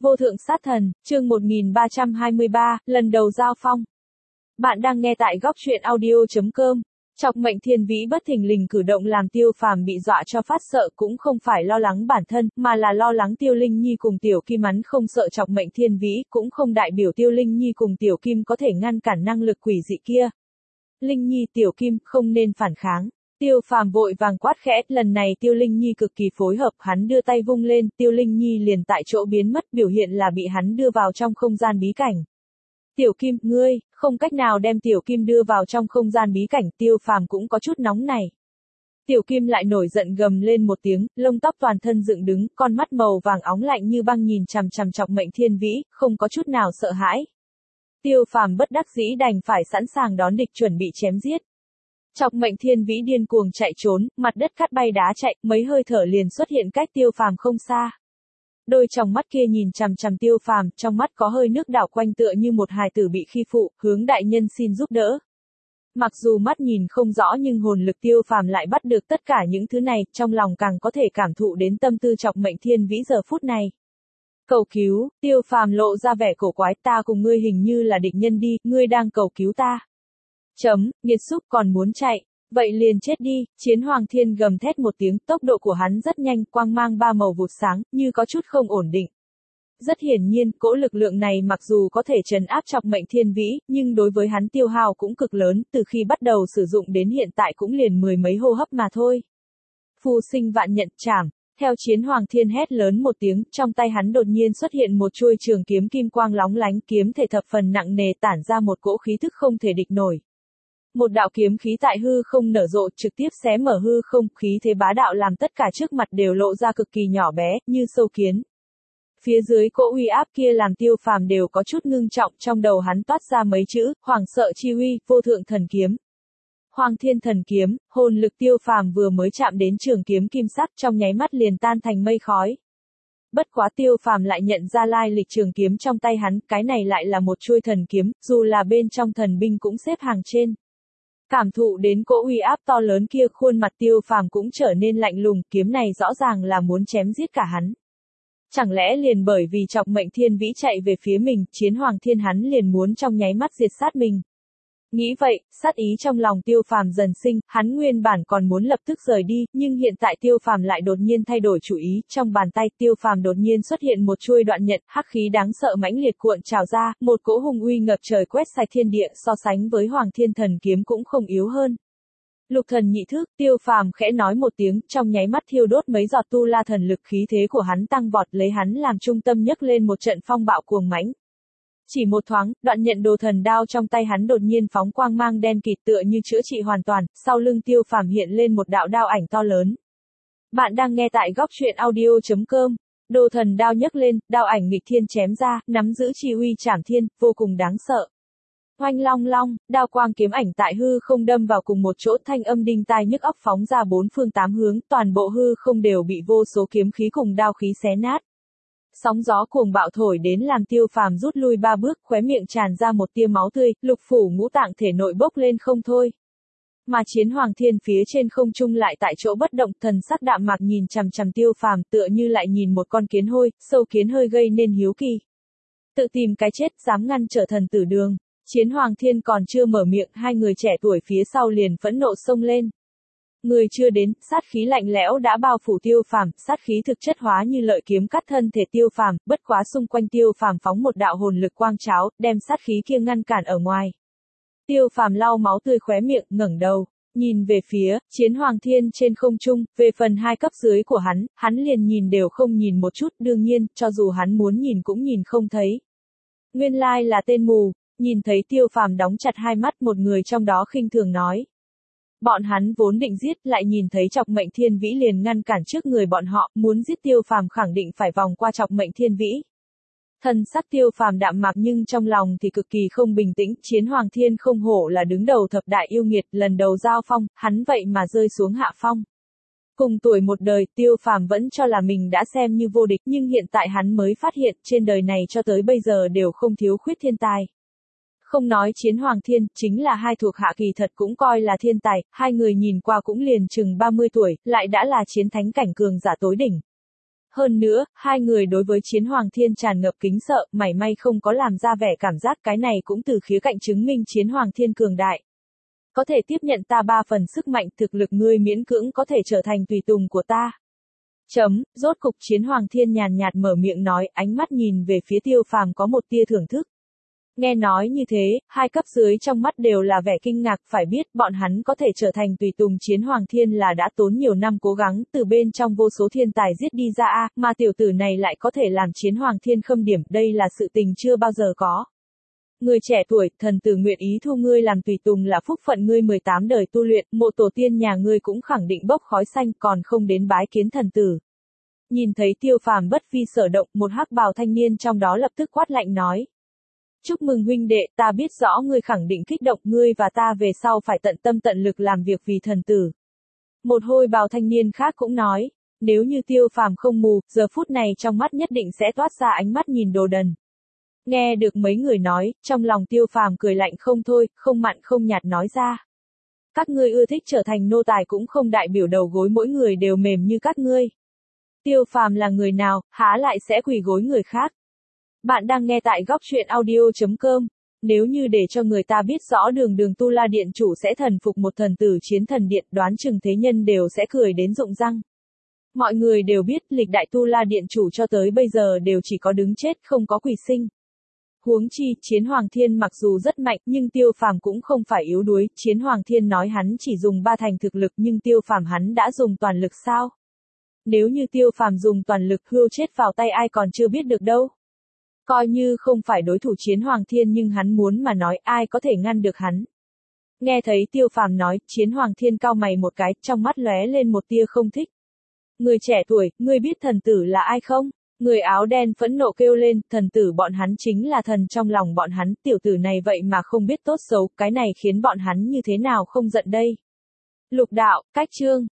Vô thượng sát thần, chương 1323, lần đầu giao phong. Bạn đang nghe tại góc truyện audio.com. Chọc mệnh thiên vĩ bất thình lình cử động làm Tiêu Phàm bị dọa cho phát sợ, cũng không phải lo lắng bản thân, mà là lo lắng Tiêu Linh Nhi cùng Tiểu Kim. Hắn không sợ chọc mệnh thiên vĩ, cũng không đại biểu Tiêu Linh Nhi cùng Tiểu Kim có thể ngăn cản năng lực quỷ dị kia. Linh Nhi, Tiểu Kim, không nên phản kháng. Tiêu Phàm vội vàng quát khẽ, lần này Tiêu Linh Nhi cực kỳ phối hợp, hắn đưa tay vung lên, Tiêu Linh Nhi liền tại chỗ biến mất, biểu hiện là bị hắn đưa vào trong không gian bí cảnh. Tiểu Kim, ngươi, không cách nào đem Tiểu Kim đưa vào trong không gian bí cảnh, Tiêu Phàm cũng có chút nóng này. Tiểu Kim lại nổi giận gầm lên một tiếng, lông tóc toàn thân dựng đứng, con mắt màu vàng óng lạnh như băng nhìn chằm chằm chọc mệnh thiên vĩ, không có chút nào sợ hãi. Tiêu Phàm bất đắc dĩ đành phải sẵn sàng đón địch chuẩn bị chém giết. Chọc mệnh thiên vĩ điên cuồng chạy trốn, mặt đất cắt bay đá chạy, mấy hơi thở liền xuất hiện cách Tiêu Phàm không xa. Đôi tròng mắt kia nhìn chằm chằm Tiêu Phàm, trong mắt có hơi nước đảo quanh tựa như một hài tử bị khi phụ, hướng đại nhân xin giúp đỡ. Mặc dù mắt nhìn không rõ nhưng hồn lực Tiêu Phàm lại bắt được tất cả những thứ này, trong lòng càng có thể cảm thụ đến tâm tư chọc mệnh thiên vĩ giờ phút này. Cầu cứu, Tiêu Phàm lộ ra vẻ cổ quái, ta cùng ngươi hình như là địch nhân đi, ngươi đang cầu cứu ta. Nghiệt xúc còn muốn chạy, vậy liền chết đi, Chiến Hoàng Thiên gầm thét một tiếng, tốc độ của hắn rất nhanh, quang mang ba màu vụt sáng, như có chút không ổn định. Rất hiển nhiên, cỗ lực lượng này mặc dù có thể trấn áp chọc mệnh thiên vĩ, nhưng đối với hắn tiêu hao cũng cực lớn, từ khi bắt đầu sử dụng đến hiện tại cũng liền mười mấy hô hấp mà thôi. Phù sinh vạn nhận chảm. Theo Chiến Hoàng Thiên hét lớn một tiếng, trong tay hắn đột nhiên xuất hiện một chuôi trường kiếm kim quang lóng lánh, kiếm thể thập phần nặng nề tản ra một cỗ khí thức không thể địch nổi. Một đạo kiếm khí tại hư không nở rộ, trực tiếp xé mở hư không, khí thế bá đạo làm tất cả trước mặt đều lộ ra cực kỳ nhỏ bé, như sâu kiến. Phía dưới cỗ uy áp kia làm Tiêu Phàm đều có chút ngưng trọng, trong đầu hắn toát ra mấy chữ, hoàng sợ chi uy, vô thượng thần kiếm. Hoàng Thiên thần kiếm, hồn lực Tiêu Phàm vừa mới chạm đến trường kiếm kim sắc trong nháy mắt liền tan thành mây khói. Bất quá Tiêu Phàm lại nhận ra lai lịch trường kiếm trong tay hắn, cái này lại là một chuôi thần kiếm, dù là bên trong thần binh cũng xếp hàng trên. Cảm thụ đến cỗ uy áp to lớn kia, khuôn mặt Tiêu Phàm cũng trở nên lạnh lùng, kiếm này rõ ràng là muốn chém giết cả hắn. Chẳng lẽ liền bởi vì chọc mệnh thiên vĩ chạy về phía mình, Chiến Hoàng Thiên hắn liền muốn trong nháy mắt diệt sát mình. Nghĩ vậy, sát ý trong lòng Tiêu Phàm dần sinh, hắn nguyên bản còn muốn lập tức rời đi, nhưng hiện tại Tiêu Phàm lại đột nhiên thay đổi chủ ý, trong bàn tay Tiêu Phàm đột nhiên xuất hiện một chuôi đoạn nhận, hắc khí đáng sợ mãnh liệt cuộn trào ra, một cỗ hung uy ngập trời quét sạch thiên địa, so sánh với Hoàng Thiên thần kiếm cũng không yếu hơn. Lục thần nhị thức, Tiêu Phàm khẽ nói một tiếng, trong nháy mắt thiêu đốt mấy giọt tu la thần lực, khí thế của hắn tăng vọt, lấy hắn làm trung tâm nhấc lên một trận phong bạo cuồng mãnh. Chỉ một thoáng, đoạn nhận đồ thần đao trong tay hắn đột nhiên phóng quang mang đen kịt tựa như chữa trị hoàn toàn, sau lưng Tiêu Phàm hiện lên một đạo đao ảnh to lớn. Bạn đang nghe tại góc truyện audio.com. Đồ thần đao nhấc lên, đao ảnh nghịch thiên chém ra, nắm giữ chi uy trảm thiên, vô cùng đáng sợ. Oanh long long, đao quang kiếm ảnh tại hư không đâm vào cùng một chỗ, thanh âm đinh tai nhức óc phóng ra bốn phương tám hướng, toàn bộ hư không đều bị vô số kiếm khí cùng đao khí xé nát. Sóng gió cuồng bạo thổi đến làm Tiêu Phàm rút lui ba bước, khóe miệng tràn ra một tia máu tươi, lục phủ ngũ tạng thể nội bốc lên không thôi. Mà Chiến Hoàng Thiên phía trên không trung lại tại chỗ bất động, thần sắc đạm mạc nhìn chằm chằm Tiêu Phàm, tựa như lại nhìn một con kiến hôi, sâu kiến hơi gây nên hiếu kỳ. Tự tìm cái chết, dám ngăn trở thần tử đường. Chiến Hoàng Thiên còn chưa mở miệng, hai người trẻ tuổi phía sau liền phẫn nộ xông lên. Người chưa đến, sát khí lạnh lẽo đã bao phủ Tiêu Phàm, sát khí thực chất hóa như lợi kiếm cắt thân thể Tiêu Phàm, bất quá xung quanh Tiêu Phàm phóng một đạo hồn lực quang cháo, đem sát khí kia ngăn cản ở ngoài. Tiêu Phàm lau máu tươi khóe miệng, ngẩng đầu, nhìn về phía Chiến Hoàng Thiên trên không trung, về phần hai cấp dưới của hắn liền nhìn đều không nhìn một chút, đương nhiên, cho dù hắn muốn nhìn cũng nhìn không thấy. Nguyên lai là tên mù. Nhìn thấy Tiêu Phàm đóng chặt hai mắt, một người trong đó khinh thường nói. Bọn hắn vốn định giết, lại nhìn thấy chọc mệnh thiên vĩ liền ngăn cản trước người bọn họ, muốn giết Tiêu Phàm khẳng định phải vòng qua chọc mệnh thiên vĩ. Thần sắc Tiêu Phàm đạm mạc nhưng trong lòng thì cực kỳ không bình tĩnh, Chiến Hoàng Thiên không hổ là đứng đầu thập đại yêu nghiệt, lần đầu giao phong, hắn vậy mà rơi xuống hạ phong. Cùng tuổi một đời, Tiêu Phàm vẫn cho là mình đã xem như vô địch, nhưng hiện tại hắn mới phát hiện, trên đời này cho tới bây giờ đều không thiếu khuyết thiên tài. Không nói Chiến Hoàng Thiên, chính là hai thuộc hạ kỳ thật cũng coi là thiên tài, hai người nhìn qua cũng liền chừng 30 tuổi, lại đã là chiến thánh cảnh cường giả tối đỉnh. Hơn nữa, hai người đối với Chiến Hoàng Thiên tràn ngập kính sợ, mảy may không có làm ra vẻ cảm giác, cái này cũng từ khía cạnh chứng minh Chiến Hoàng Thiên cường đại. Có thể tiếp nhận ta 3 phần sức mạnh, thực lực ngươi miễn cưỡng có thể trở thành tùy tùng của ta. Rốt cục Chiến Hoàng Thiên nhàn nhạt mở miệng nói, ánh mắt nhìn về phía Tiêu Phàm có một tia thưởng thức. Nghe nói như thế, hai cấp dưới trong mắt đều là vẻ kinh ngạc, phải biết bọn hắn có thể trở thành tùy tùng Chiến Hoàng Thiên là đã tốn nhiều năm cố gắng từ bên trong vô số thiên tài giết đi ra mà tiểu tử này lại có thể làm Chiến Hoàng Thiên khâm điểm, đây là sự tình chưa bao giờ có. Người trẻ tuổi, thần tử nguyện ý thu ngươi làm tùy tùng là phúc phận ngươi 18 đời tu luyện, mộ tổ tiên nhà ngươi cũng khẳng định bốc khói xanh, còn không đến bái kiến thần tử. Nhìn thấy Tiêu Phàm bất vi sở động, một hắc bào thanh niên trong đó lập tức quát lạnh nói. Chúc mừng huynh đệ, ta biết rõ ngươi khẳng định kích động, ngươi và ta về sau phải tận tâm tận lực làm việc vì thần tử. Một hôi bào thanh niên khác cũng nói, nếu như Tiêu Phàm không mù, giờ phút này trong mắt nhất định sẽ toát ra ánh mắt nhìn đồ đần. Nghe được mấy người nói, trong lòng Tiêu Phàm cười lạnh không thôi, không mặn không nhạt nói ra. Các ngươi ưa thích trở thành nô tài cũng không đại biểu đầu gối mỗi người đều mềm như các ngươi. Tiêu Phàm là người nào, há lại sẽ quỳ gối người khác. Bạn đang nghe tại góc truyện audio.com. Nếu như để cho người ta biết rõ đường Tu La Điện chủ sẽ thần phục một thần tử Chiến Thần Điện, đoán chừng thế nhân đều sẽ cười đến rụng răng. Mọi người đều biết, lịch đại Tu La Điện chủ cho tới bây giờ đều chỉ có đứng chết không có quỳ sinh. Huống chi, Chiến Hoàng Thiên mặc dù rất mạnh, nhưng Tiêu Phàm cũng không phải yếu đuối, Chiến Hoàng Thiên nói hắn chỉ dùng 3 thành thực lực nhưng Tiêu Phàm hắn đã dùng toàn lực sao? Nếu như Tiêu Phàm dùng toàn lực, hươu chết vào tay ai còn chưa biết được đâu. Coi như không phải đối thủ Chiến Hoàng Thiên nhưng hắn muốn mà nói, ai có thể ngăn được hắn. Nghe thấy Tiêu Phàm nói, Chiến Hoàng Thiên cau mày một cái, trong mắt lóe lên một tia không thích. Người trẻ tuổi, ngươi biết thần tử là ai không? Người áo đen phẫn nộ kêu lên, thần tử bọn hắn chính là thần trong lòng bọn hắn, tiểu tử này vậy mà không biết tốt xấu, cái này khiến bọn hắn như thế nào không giận đây. Lục đạo, cách chương.